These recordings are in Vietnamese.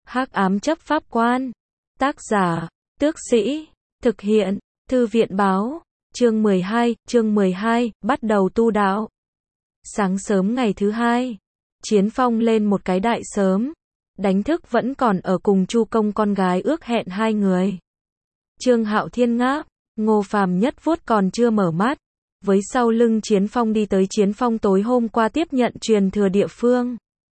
Hắc ám chấp pháp quan. Tác giả, Tước Sĩ. Thực hiện, Thư viện báo. Chương 12, bắt đầu tu đạo. Sáng sớm ngày thứ hai, Chiến Phong lên một cái đại sớm, đánh thức vẫn còn ở cùng Chu Công con gái ước hẹn hai người. Trương Hạo Thiên ngáp, Ngô Phàm Nhất vuốt còn chưa mở mắt, với sau lưng Chiến Phong đi tới Chiến Phong tối hôm qua tiếp nhận truyền thừa địa phương.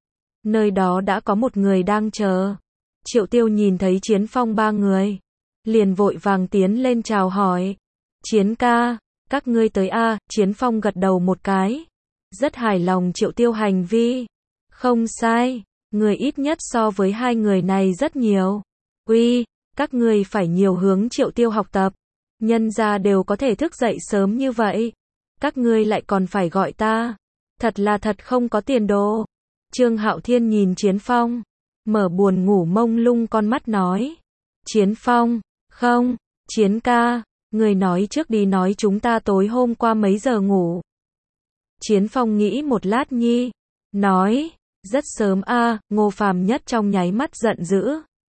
Nơi đó đã có một người đang chờ. Triệu Tiêu nhìn thấy Chiến Phong ba người, liền vội vàng tiến lên chào hỏi. Chiến ca, các ngươi tới a? Chiến Phong gật đầu một cái, rất hài lòng Triệu Tiêu hành vi. Không sai, người ít nhất so với hai người này rất nhiều. Uy, các ngươi phải nhiều hướng Triệu Tiêu học tập. Nhân gia đều có thể thức dậy sớm như vậy, các ngươi lại còn phải gọi ta. Thật là thật không có tiền đồ. Trương Hạo Thiên nhìn Chiến Phong, mở buồn ngủ mông lung con mắt nói. Chiến Phong, không, Chiến ca, người nói trước đi, nói chúng ta tối hôm qua mấy giờ ngủ. Chiến Phong nghĩ một lát nhi, nói, rất sớm a. Ngô Phàm Nhất trong nháy mắt giận dữ.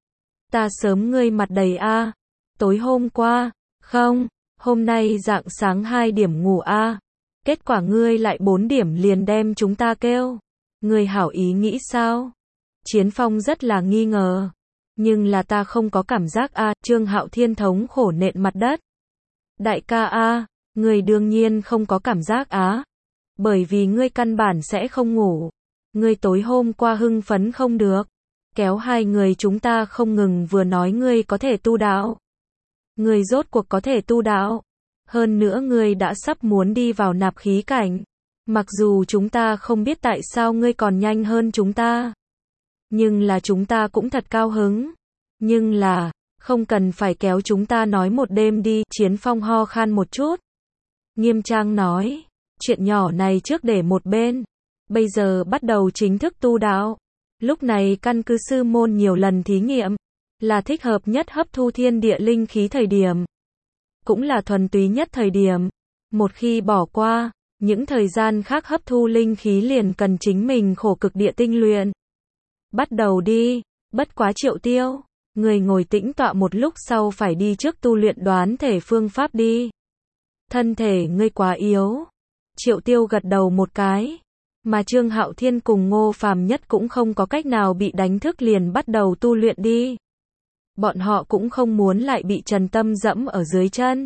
Ta sớm ngươi mặt đầy a. Tối hôm qua, không, hôm nay rạng sáng 2 điểm ngủ a. Kết quả ngươi lại 4 điểm liền đem chúng ta kêu. Ngươi hảo ý nghĩ sao? Chiến Phong rất là nghi ngờ. Nhưng là ta không có cảm giác a. Trương Hạo Thiên thống khổ nện mặt đất. Đại ca a, ngươi đương nhiên không có cảm giác á. Bởi vì ngươi căn bản sẽ không ngủ. Ngươi tối hôm qua hưng phấn không được, kéo hai người chúng ta không ngừng vừa nói ngươi có thể tu đạo. Ngươi rốt cuộc có thể tu đạo. Hơn nữa ngươi đã sắp muốn đi vào nạp khí cảnh. Mặc dù chúng ta không biết tại sao ngươi còn nhanh hơn chúng ta, nhưng là chúng ta cũng thật cao hứng. Nhưng là, không cần phải kéo chúng ta nói một đêm đi. Chiến Phong ho khan một chút, nghiêm trang nói, chuyện nhỏ này trước để một bên. Bây giờ bắt đầu chính thức tu đạo. Lúc này căn cứ sư môn nhiều lần thí nghiệm, là thích hợp nhất hấp thu thiên địa linh khí thời điểm. Cũng là thuần túy nhất thời điểm. Một khi bỏ qua, những thời gian khác hấp thu linh khí liền cần chính mình khổ cực địa tinh luyện. Bắt đầu đi, bất quá Triệu Tiêu, người ngồi tĩnh tọa một lúc sau phải đi trước tu luyện đoán thể phương pháp đi. Thân thể ngươi quá yếu. Triệu Tiêu gật đầu một cái. Mà Trương Hạo Thiên cùng Ngô Phàm Nhất cũng không có cách nào bị đánh thức liền bắt đầu tu luyện đi. Bọn họ cũng không muốn lại bị Trần Tâm dẫm ở dưới chân.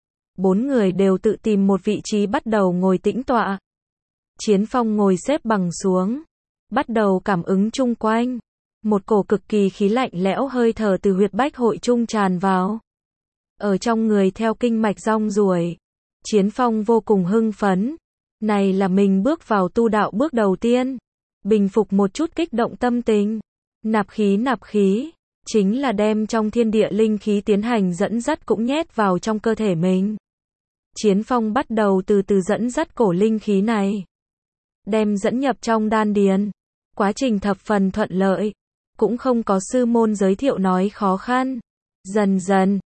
4 người đều tự tìm một vị trí bắt đầu ngồi tĩnh tọa. Chiến Phong ngồi xếp bằng xuống, bắt đầu cảm ứng chung quanh. Một cổ cực kỳ khí lạnh lẽo hơi thở từ huyệt bách hội trung tràn vào. Ở trong người theo kinh mạch rong ruổi. Chiến Phong vô cùng hưng phấn. Này là mình bước vào tu đạo bước đầu tiên. Bình phục một chút kích động tâm tình. Nạp khí, chính là đem trong thiên địa linh khí tiến hành dẫn dắt cũng nhét vào trong cơ thể mình. Chiến Phong bắt đầu từ từ dẫn dắt cổ linh khí này. Đem dẫn nhập trong đan điền. Quá trình thập phần thuận lợi. Cũng không có sư môn giới thiệu nói khó khăn. Dần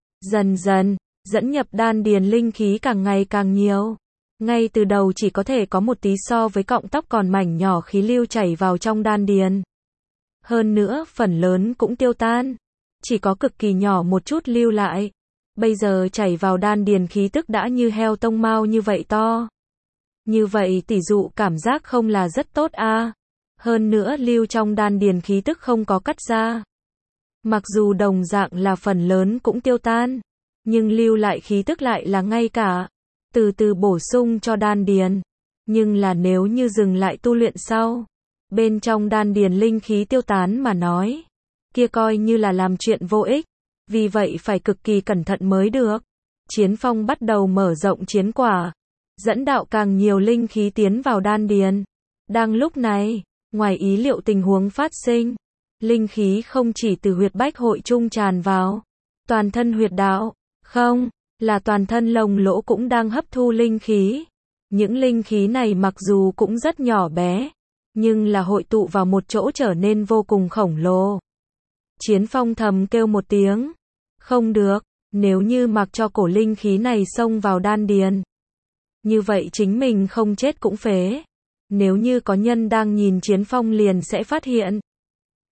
dần, dẫn nhập đan điền linh khí càng ngày càng nhiều. Ngay từ đầu chỉ có thể có một tí so với cọng tóc còn mảnh nhỏ khí lưu chảy vào trong đan điền. Hơn nữa, phần lớn cũng tiêu tan. Chỉ có cực kỳ nhỏ một chút lưu lại. Bây giờ chảy vào đan điền khí tức đã như heo tông mao như vậy to. Như vậy tỷ dụ cảm giác không là rất tốt a. Hơn nữa lưu trong đan điền khí tức không có cắt ra. Mặc dù đồng dạng là phần lớn cũng tiêu tan, nhưng lưu lại khí tức lại là ngay cả. Từ từ bổ sung cho đan điền. Nhưng là nếu như dừng lại tu luyện sau, bên trong đan điền linh khí tiêu tán mà nói, kia coi như là làm chuyện vô ích. Vì vậy phải cực kỳ cẩn thận mới được. Chiến Phong bắt đầu mở rộng chiến quả, dẫn đạo càng nhiều linh khí tiến vào đan điền. Đang lúc này, ngoài ý liệu tình huống phát sinh. Linh khí không chỉ từ huyệt bách hội trung tràn vào, toàn thân huyệt đạo, không, là toàn thân lồng lỗ cũng đang hấp thu linh khí. Những linh khí này mặc dù cũng rất nhỏ bé, nhưng là hội tụ vào một chỗ trở nên vô cùng khổng lồ. Chiến Phong thầm kêu một tiếng. Không được, nếu như mặc cho cổ linh khí này xông vào đan điền, như vậy chính mình không chết cũng phế. Nếu như có nhân đang nhìn Chiến Phong liền sẽ phát hiện.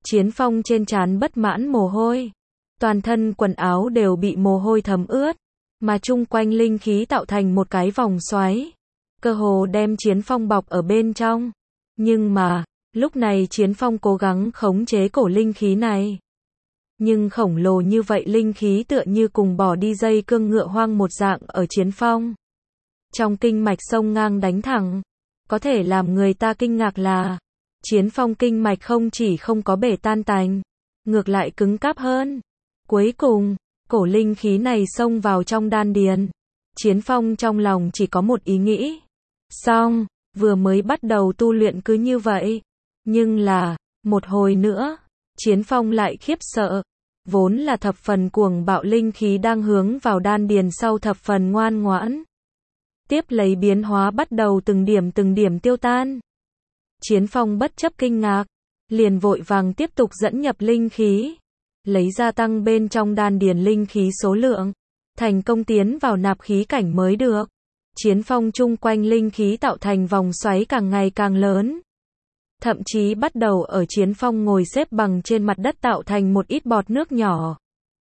Chiến Phong trên trán bất mãn mồ hôi. Toàn thân quần áo đều bị mồ hôi thấm ướt, mà chung quanh linh khí tạo thành một cái vòng xoáy, cơ hồ đem Chiến Phong bọc ở bên trong. Nhưng mà, lúc này Chiến Phong cố gắng khống chế cổ linh khí này. Nhưng khổng lồ như vậy linh khí tựa như cùng bỏ đi dây cương ngựa hoang một dạng ở Chiến Phong. Trong kinh mạch sông ngang đánh thẳng. Có thể làm người ta kinh ngạc là, Chiến Phong kinh mạch không chỉ không có bể tan tành, ngược lại cứng cáp hơn. Cuối cùng, cổ linh khí này xông vào trong đan điền. Chiến Phong trong lòng chỉ có một ý nghĩ. Xong, vừa mới bắt đầu tu luyện cứ như vậy. Nhưng là, một hồi nữa, Chiến Phong lại khiếp sợ. Vốn là thập phần cuồng bạo linh khí đang hướng vào đan điền sau thập phần ngoan ngoãn. Tiếp lấy biến hóa bắt đầu từng điểm tiêu tan. Chiến Phong bất chấp kinh ngạc, liền vội vàng tiếp tục dẫn nhập linh khí. Lấy gia tăng bên trong đan điền linh khí số lượng. Thành công tiến vào nạp khí cảnh mới được. Chiến Phong chung quanh linh khí tạo thành vòng xoáy càng ngày càng lớn. Thậm chí bắt đầu ở Chiến Phong ngồi xếp bằng trên mặt đất tạo thành một ít bọt nước nhỏ.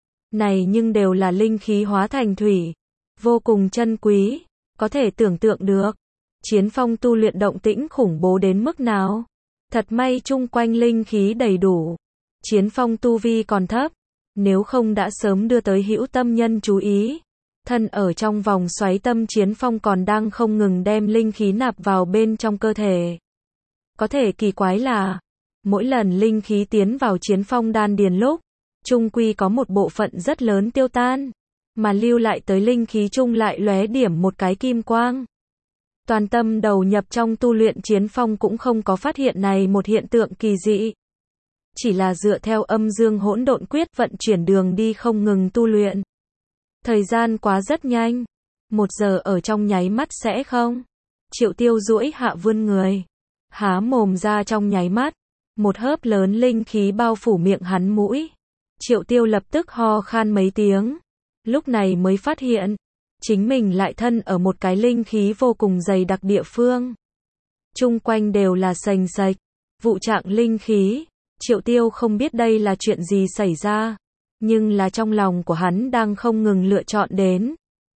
Này nhưng đều là linh khí hóa thành thủy. Vô cùng chân quý. Có thể tưởng tượng được. Chiến Phong tu luyện động tĩnh khủng bố đến mức nào. Thật may chung quanh linh khí đầy đủ. Chiến Phong tu vi còn thấp. Nếu không đã sớm đưa tới hữu tâm nhân chú ý. Thân ở trong vòng xoáy tâm Chiến Phong còn đang không ngừng đem linh khí nạp vào bên trong cơ thể. Có thể kỳ quái là, mỗi lần linh khí tiến vào Chiến Phong đan điền lúc, chung quy có một bộ phận rất lớn tiêu tan, mà lưu lại tới linh khí chung lại lóe điểm một cái kim quang. Toàn tâm đầu nhập trong tu luyện Chiến Phong cũng không có phát hiện này một hiện tượng kỳ dị. Chỉ là dựa theo âm dương hỗn độn quyết vận chuyển đường đi không ngừng tu luyện. Thời gian quá rất nhanh. 1 giờ ở trong nháy mắt sẽ không. Triệu Tiêu duỗi hạ vươn người. Há mồm ra trong nháy mắt. Một hớp lớn linh khí bao phủ miệng hắn mũi. Triệu Tiêu lập tức ho khan mấy tiếng. Lúc này mới phát hiện. Chính mình lại thân ở một cái linh khí vô cùng dày đặc địa phương. Chung quanh đều là sành sạch. Vụ trạng linh khí. Triệu Tiêu không biết đây là chuyện gì xảy ra. Nhưng là trong lòng của hắn đang không ngừng lựa chọn đến.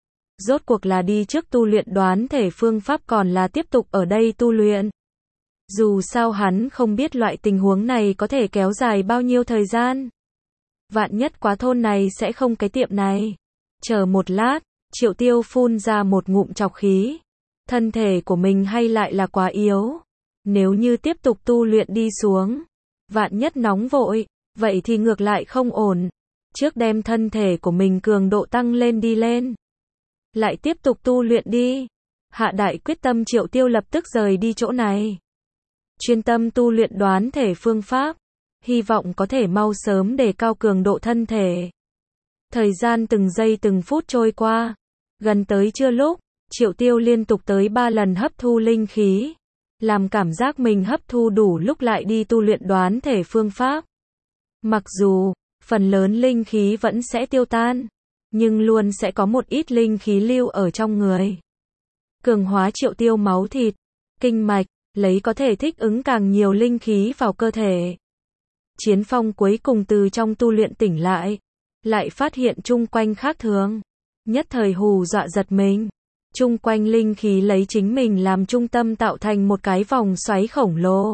Rốt cuộc là đi trước tu luyện đoán thể phương pháp còn là tiếp tục ở đây tu luyện. Dù sao hắn không biết loại tình huống này có thể kéo dài bao nhiêu thời gian. Vạn nhất quá thôn này sẽ không cái tiệm này. Chờ một lát, Triệu Tiêu phun ra một ngụm trọc khí. Thân thể của mình hay lại là quá yếu. Nếu như tiếp tục tu luyện đi xuống, vạn nhất nóng vội, vậy thì ngược lại không ổn. Trước đem thân thể của mình cường độ tăng lên đi lên. Lại tiếp tục tu luyện đi. Hạ đại quyết tâm Triệu Tiêu lập tức rời đi chỗ này. Chuyên tâm tu luyện đoán thể phương pháp. Hy vọng có thể mau sớm đề cao cường độ thân thể. Thời gian từng giây từng phút trôi qua. Gần tới trưa lúc, Triệu Tiêu liên tục tới 3 lần hấp thu linh khí. Làm cảm giác mình hấp thu đủ lúc lại đi tu luyện đoán thể phương pháp. Mặc dù, phần lớn linh khí vẫn sẽ tiêu tan, nhưng luôn sẽ có một ít linh khí lưu ở trong người. Cường hóa Triệu Tiêu máu thịt, kinh mạch, lấy có thể thích ứng càng nhiều linh khí vào cơ thể. Chiến Phong cuối cùng từ trong tu luyện tỉnh lại phát hiện chung quanh khác thường. Nhất thời hù dọa giật mình. Chung quanh linh khí lấy chính mình làm trung tâm tạo thành một cái vòng xoáy khổng lồ.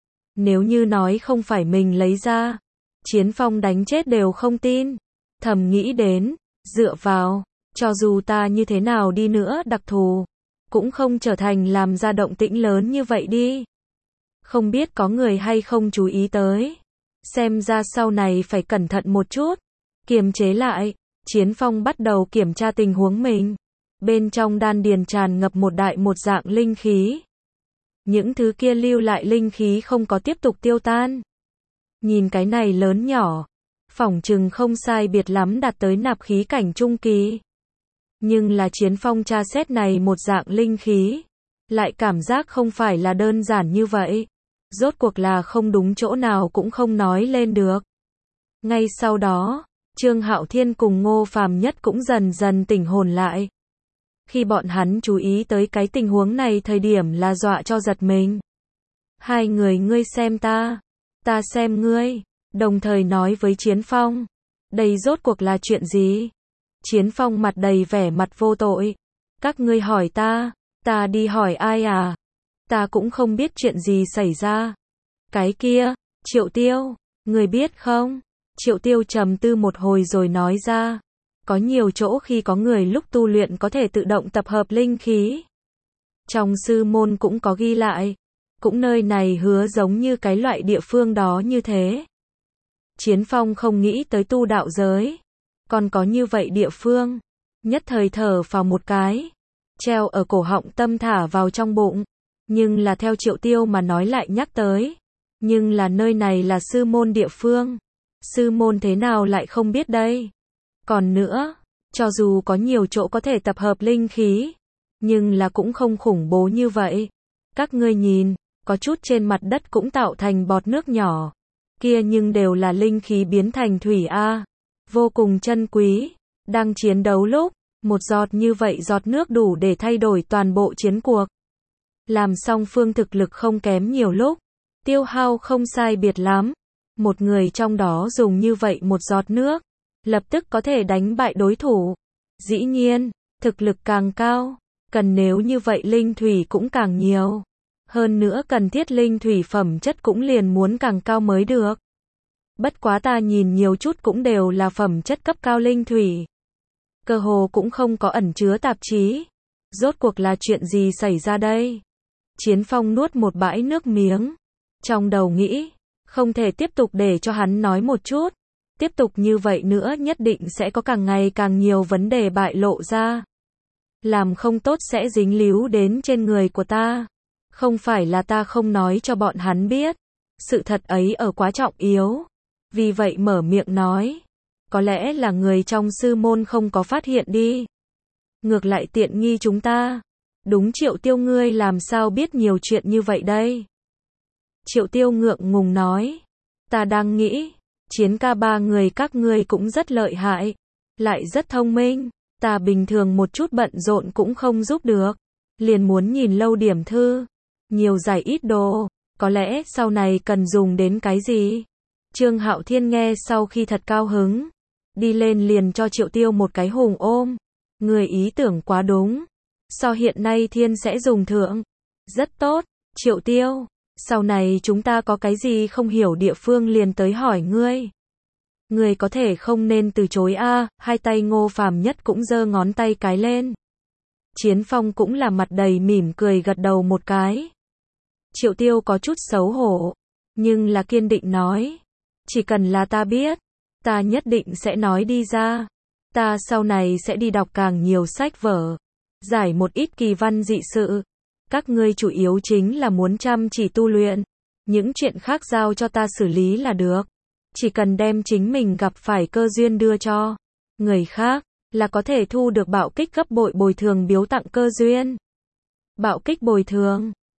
Nếu như nói không phải mình lấy ra, Chiến Phong đánh chết đều không tin. Thầm nghĩ đến, dựa vào, cho dù ta như thế nào đi nữa đặc thù, cũng không trở thành làm ra động tĩnh lớn như vậy đi. Không biết có người hay không chú ý tới. Xem ra sau này phải cẩn thận một chút. Kiềm chế lại, Chiến Phong bắt đầu kiểm tra tình huống mình. Bên trong đan điền tràn ngập một đại một dạng linh khí. Những thứ kia lưu lại linh khí không có tiếp tục tiêu tan. Nhìn cái này lớn nhỏ, phỏng chừng không sai biệt lắm đạt tới nạp khí cảnh trung kỳ. Nhưng là Chiến Phong tra xét này một dạng linh khí, lại cảm giác không phải là đơn giản như vậy. Rốt cuộc là không đúng chỗ nào cũng không nói lên được. Ngay sau đó, Trương Hạo Thiên cùng Ngô Phàm Nhất cũng dần dần tỉnh hồn lại. Khi bọn hắn chú ý tới cái tình huống này thời điểm là dọa cho giật mình. Hai người ngươi xem ta xem ngươi. đồng thời nói với Chiến Phong. Đây rốt cuộc là chuyện gì? Chiến Phong mặt đầy vẻ mặt vô tội. Các ngươi hỏi ta đi hỏi ai à? Ta cũng không biết chuyện gì xảy ra. Cái kia, Triệu Tiêu, người biết không? Triệu Tiêu trầm tư một hồi rồi nói ra. Có nhiều chỗ khi có người lúc tu luyện có thể tự động tập hợp linh khí. Trong sư môn cũng có ghi lại. Cũng nơi này hứa giống như cái loại địa phương đó như thế. Chiến Phong không nghĩ tới tu đạo giới. Còn có như vậy địa phương. Nhất thời thở vào một cái. Treo ở cổ họng tâm thả vào trong bụng. Nhưng là theo Triệu Tiêu mà nói lại nhắc tới. Nhưng là nơi này là sư môn địa phương. Sư môn thế nào lại không biết đây? Còn nữa, cho dù có nhiều chỗ có thể tập hợp linh khí. Nhưng là cũng không khủng bố như vậy. Các ngươi nhìn, có chút trên mặt đất cũng tạo thành bọt nước nhỏ. Kia nhưng đều là linh khí biến thành thủy A. Vô cùng chân quý. Đang chiến đấu lúc, một giọt như vậy giọt nước đủ để thay đổi toàn bộ chiến cuộc. Làm song phương thực lực không kém nhiều lúc. Tiêu hao không sai biệt lắm. Một người trong đó dùng như vậy một giọt nước. Lập tức có thể đánh bại đối thủ. Dĩ nhiên, thực lực càng cao. Cần nếu như vậy linh thủy cũng càng nhiều. Hơn nữa cần thiết linh thủy phẩm chất cũng liền muốn càng cao mới được. Bất quá ta nhìn nhiều chút cũng đều là phẩm chất cấp cao linh thủy. Cơ hồ cũng không có ẩn chứa tạp chí. Rốt cuộc là chuyện gì xảy ra đây? Chiến Phong nuốt một bãi nước miếng. Trong đầu nghĩ, không thể tiếp tục để cho hắn nói một chút. Tiếp tục như vậy nữa nhất định sẽ có càng ngày càng nhiều vấn đề bại lộ ra. Làm không tốt sẽ dính líu đến trên người của ta. Không phải là ta không nói cho bọn hắn biết. Sự thật ấy ở quá trọng yếu. Vì vậy mở miệng nói. Có lẽ là người trong sư môn không có phát hiện đi. Ngược lại tiện nghi chúng ta. Đúng Triệu Tiêu ngươi làm sao biết nhiều chuyện như vậy đây? Triệu Tiêu ngượng ngùng nói. Ta đang nghĩ. Chiến ca ba người các ngươi cũng rất lợi hại. Lại rất thông minh. Ta bình thường một chút bận rộn cũng không giúp được. Liền muốn nhìn lâu điểm thư. Nhiều giải ít đồ. Có lẽ sau này cần dùng đến cái gì? Trương Hạo Thiên nghe sau khi thật cao hứng. Đi lên liền cho Triệu Tiêu một cái hùng ôm. Người ý tưởng quá đúng. So hiện nay Thiên sẽ dùng thượng. Rất tốt, Triệu Tiêu. Sau này chúng ta có cái gì không hiểu địa phương liền tới hỏi ngươi. Ngươi có thể không nên từ chối a. Hai tay Ngô Phàm Nhất cũng giơ ngón tay cái lên. Chiến Phong cũng là mặt đầy mỉm cười gật đầu một cái. Triệu Tiêu có chút xấu hổ. Nhưng là kiên định nói. Chỉ cần là ta biết. Ta nhất định sẽ nói đi ra. Ta sau này sẽ đi đọc càng nhiều sách vở. Giải một ít kỳ văn dị sự. Các ngươi chủ yếu chính là muốn chăm chỉ tu luyện. Những chuyện khác giao cho ta xử lý là được. Chỉ cần đem chính mình gặp phải cơ duyên đưa cho người khác, là có thể thu được bạo kích gấp bội bồi thường biếu tặng cơ duyên. Bạo kích bồi thường.